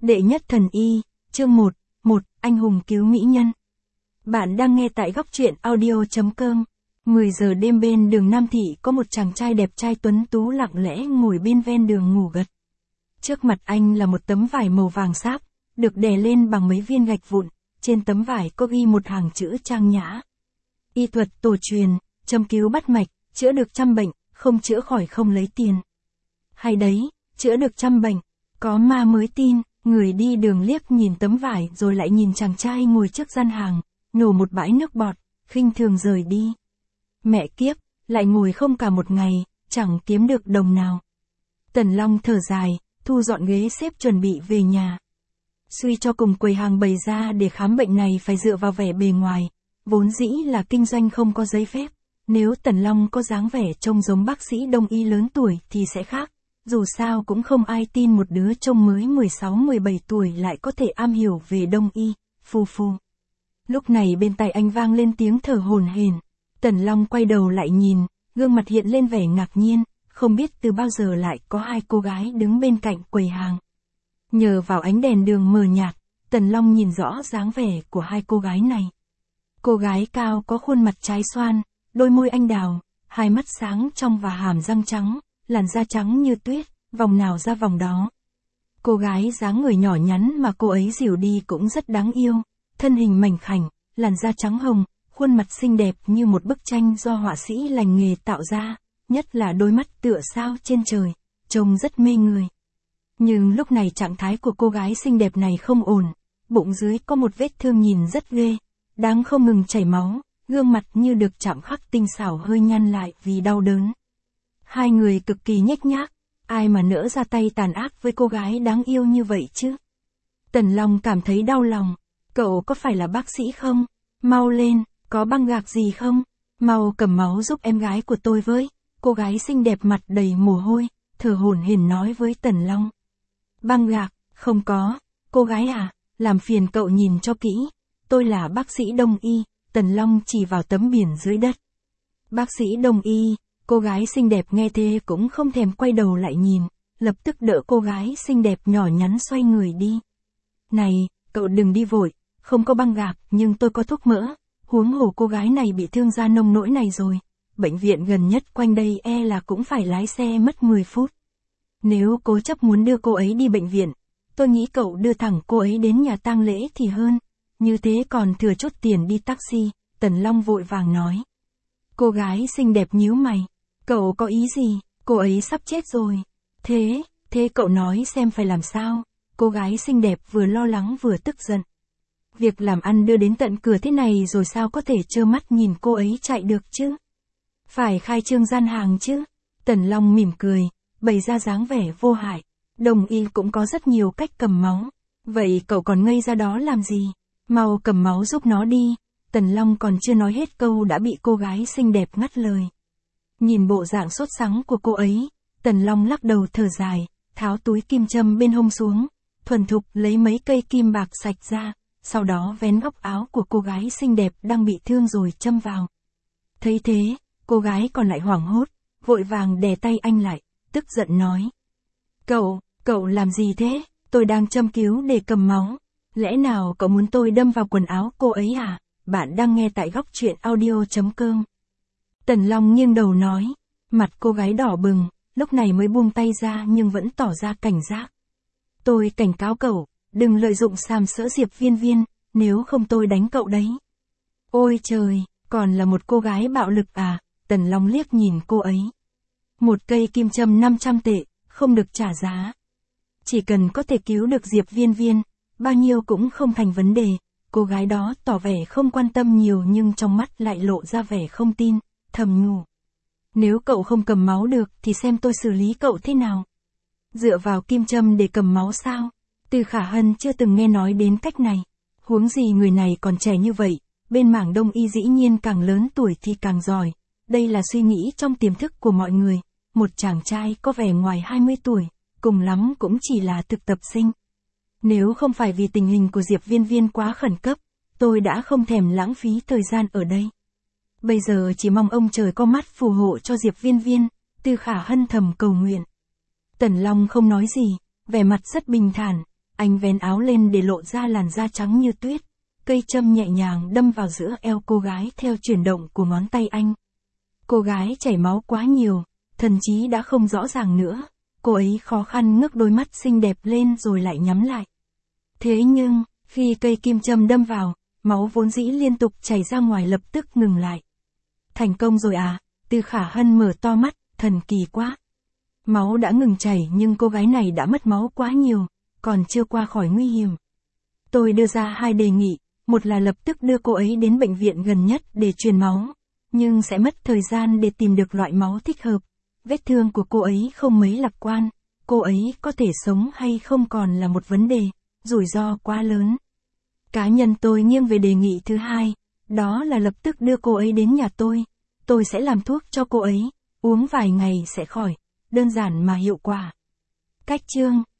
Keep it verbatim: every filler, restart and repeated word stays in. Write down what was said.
Đệ nhất thần y, chương một, một, anh hùng cứu mỹ nhân. Bạn đang nghe tại góc truyện audio.com. mười giờ đêm bên đường Nam Thị có một chàng trai đẹp trai tuấn tú lặng lẽ ngồi bên ven đường ngủ gật. Trước mặt anh là một tấm vải màu vàng sáp, được đè lên bằng mấy viên gạch vụn, trên tấm vải có ghi một hàng chữ trang nhã. Y thuật tổ truyền, châm cứu bắt mạch, chữa được trăm bệnh, không chữa khỏi không lấy tiền. Hay đấy, chữa được trăm bệnh, có ma mới tin. Người đi đường liếc nhìn tấm vải rồi lại nhìn chàng trai ngồi trước gian hàng, nổ một bãi nước bọt, khinh thường rời đi. Mẹ kiếp, lại ngồi không cả một ngày, chẳng kiếm được đồng nào. Tần Long thở dài, thu dọn ghế xếp chuẩn bị về nhà. Suy cho cùng quầy hàng bày ra để khám bệnh này phải dựa vào vẻ bề ngoài, vốn dĩ là kinh doanh không có giấy phép. Nếu Tần Long có dáng vẻ trông giống bác sĩ đông y lớn tuổi thì sẽ khác. Dù sao cũng không ai tin một đứa trông mới mười sáu mười bảy tuổi lại có thể am hiểu về đông y, phù phù. Lúc này bên tai anh vang lên tiếng thở hổn hển. Tần Long quay đầu lại nhìn, gương mặt hiện lên vẻ ngạc nhiên, không biết từ bao giờ lại có hai cô gái đứng bên cạnh quầy hàng. Nhờ vào ánh đèn đường mờ nhạt, Tần Long nhìn rõ dáng vẻ của hai cô gái này. Cô gái cao có khuôn mặt trái xoan, đôi môi anh đào, hai mắt sáng trong và hàm răng trắng. Làn da trắng như tuyết, vòng nào ra vòng đó. Cô gái dáng người nhỏ nhắn mà cô ấy dìu đi cũng rất đáng yêu, thân hình mảnh khảnh, làn da trắng hồng, khuôn mặt xinh đẹp như một bức tranh do họa sĩ lành nghề tạo ra, nhất là đôi mắt tựa sao trên trời, trông rất mê người. Nhưng lúc này trạng thái của cô gái xinh đẹp này không ổn, bụng dưới có một vết thương nhìn rất ghê, đang không ngừng chảy máu, gương mặt như được chạm khắc tinh xảo hơi nhăn lại vì đau đớn. Hai người cực kỳ nhếch nhác, ai mà nỡ ra tay tàn ác với cô gái đáng yêu như vậy chứ? Tần Long cảm thấy đau lòng, cậu có phải là bác sĩ không? Mau lên, có băng gạc gì không? Mau cầm máu giúp em gái của tôi với. Cô gái xinh đẹp mặt đầy mồ hôi, thở hổn hển nói với Tần Long. Băng gạc, không có, cô gái à, làm phiền cậu nhìn cho kỹ, tôi là bác sĩ đông y, Tần Long chỉ vào tấm biển dưới đất. Bác sĩ đông y. Cô gái xinh đẹp nghe thế cũng không thèm quay đầu lại nhìn, lập tức đỡ cô gái xinh đẹp nhỏ nhắn xoay người đi. Này, cậu đừng đi vội, không có băng gạc nhưng tôi có thuốc mỡ, huống hồ cô gái này bị thương da nông nỗi này rồi. Bệnh viện gần nhất quanh đây e là cũng phải lái xe mất mười phút. Nếu cố chấp muốn đưa cô ấy đi bệnh viện, tôi nghĩ cậu đưa thẳng cô ấy đến nhà tang lễ thì hơn, như thế còn thừa chút tiền đi taxi, Tần Long vội vàng nói. Cô gái xinh đẹp nhíu mày. Cậu có ý gì, cô ấy sắp chết rồi. Thế, thế cậu nói xem phải làm sao? Cô gái xinh đẹp vừa lo lắng vừa tức giận. Việc làm ăn đưa đến tận cửa thế này rồi sao có thể trơ mắt nhìn cô ấy chạy được chứ? Phải khai trương gian hàng chứ? Tần Long mỉm cười, bày ra dáng vẻ vô hại. Đồng y cũng có rất nhiều cách cầm máu. Vậy cậu còn ngây ra đó làm gì? Mau cầm máu giúp nó đi. Tần Long còn chưa nói hết câu đã bị cô gái xinh đẹp ngắt lời. Nhìn bộ dạng sốt sắng của cô ấy, Tần Long lắc đầu thở dài, tháo túi kim châm bên hông xuống, thuần thục lấy mấy cây kim bạc sạch ra, sau đó vén góc áo của cô gái xinh đẹp đang bị thương rồi châm vào. Thấy thế, cô gái còn lại hoảng hốt, vội vàng đè tay anh lại, tức giận nói. Cậu, cậu làm gì thế? Tôi đang châm cứu để cầm máu. Lẽ nào cậu muốn tôi đâm vào quần áo cô ấy à? Bạn đang nghe tại góc truyện audio.com. Tần Long nghiêng đầu nói, mặt cô gái đỏ bừng, lúc này mới buông tay ra nhưng vẫn tỏ ra cảnh giác. Tôi cảnh cáo cậu, đừng lợi dụng sàm sỡ Diệp Viên Viên, nếu không tôi đánh cậu đấy. Ôi trời, còn là một cô gái bạo lực à? Tần Long liếc nhìn cô ấy. Một cây kim châm năm trăm tệ, không được trả giá. Chỉ cần có thể cứu được Diệp Viên Viên, bao nhiêu cũng không thành vấn đề. Cô gái đó tỏ vẻ không quan tâm nhiều nhưng trong mắt lại lộ ra vẻ không tin. Thầm nhủ. Nếu cậu không cầm máu được thì xem tôi xử lý cậu thế nào. Dựa vào kim châm để cầm máu sao? Từ Khả Hân chưa từng nghe nói đến cách này. Huống gì người này còn trẻ như vậy, bên mảng đông y dĩ nhiên càng lớn tuổi thì càng giỏi. Đây là suy nghĩ trong tiềm thức của mọi người. Một chàng trai có vẻ ngoài hai mươi tuổi, cùng lắm cũng chỉ là thực tập sinh. Nếu không phải vì tình hình của Diệp Viên Viên quá khẩn cấp, tôi đã không thèm lãng phí thời gian ở đây. Bây giờ chỉ mong ông trời có mắt phù hộ cho Diệp Viên Viên, Từ Khả Hân thầm cầu nguyện. Tần Long không nói gì, vẻ mặt rất bình thản, Anh vén áo lên để lộ ra làn da trắng như tuyết. Cây châm nhẹ nhàng đâm vào giữa eo cô gái theo chuyển động của ngón tay anh. Cô gái chảy máu quá nhiều, thần trí đã không rõ ràng nữa. Cô ấy khó khăn ngước đôi mắt xinh đẹp lên rồi lại nhắm lại. Thế nhưng, khi cây kim châm đâm vào, máu vốn dĩ liên tục chảy ra ngoài lập tức ngừng lại. Thành công rồi à? Từ Khả Hân mở to mắt, thần kỳ quá. Máu đã ngừng chảy nhưng cô gái này đã mất máu quá nhiều, còn chưa qua khỏi nguy hiểm. Tôi đưa ra hai đề nghị, một là lập tức đưa cô ấy đến bệnh viện gần nhất để truyền máu, nhưng sẽ mất thời gian để tìm được loại máu thích hợp. Vết thương của cô ấy không mấy lạc quan, cô ấy có thể sống hay không còn là một vấn đề, rủi ro quá lớn. Cá nhân tôi nghiêng về đề nghị thứ hai, đó là lập tức đưa cô ấy đến nhà tôi. Tôi sẽ làm thuốc cho cô ấy, uống vài ngày sẽ khỏi, đơn giản mà hiệu quả. Cách chương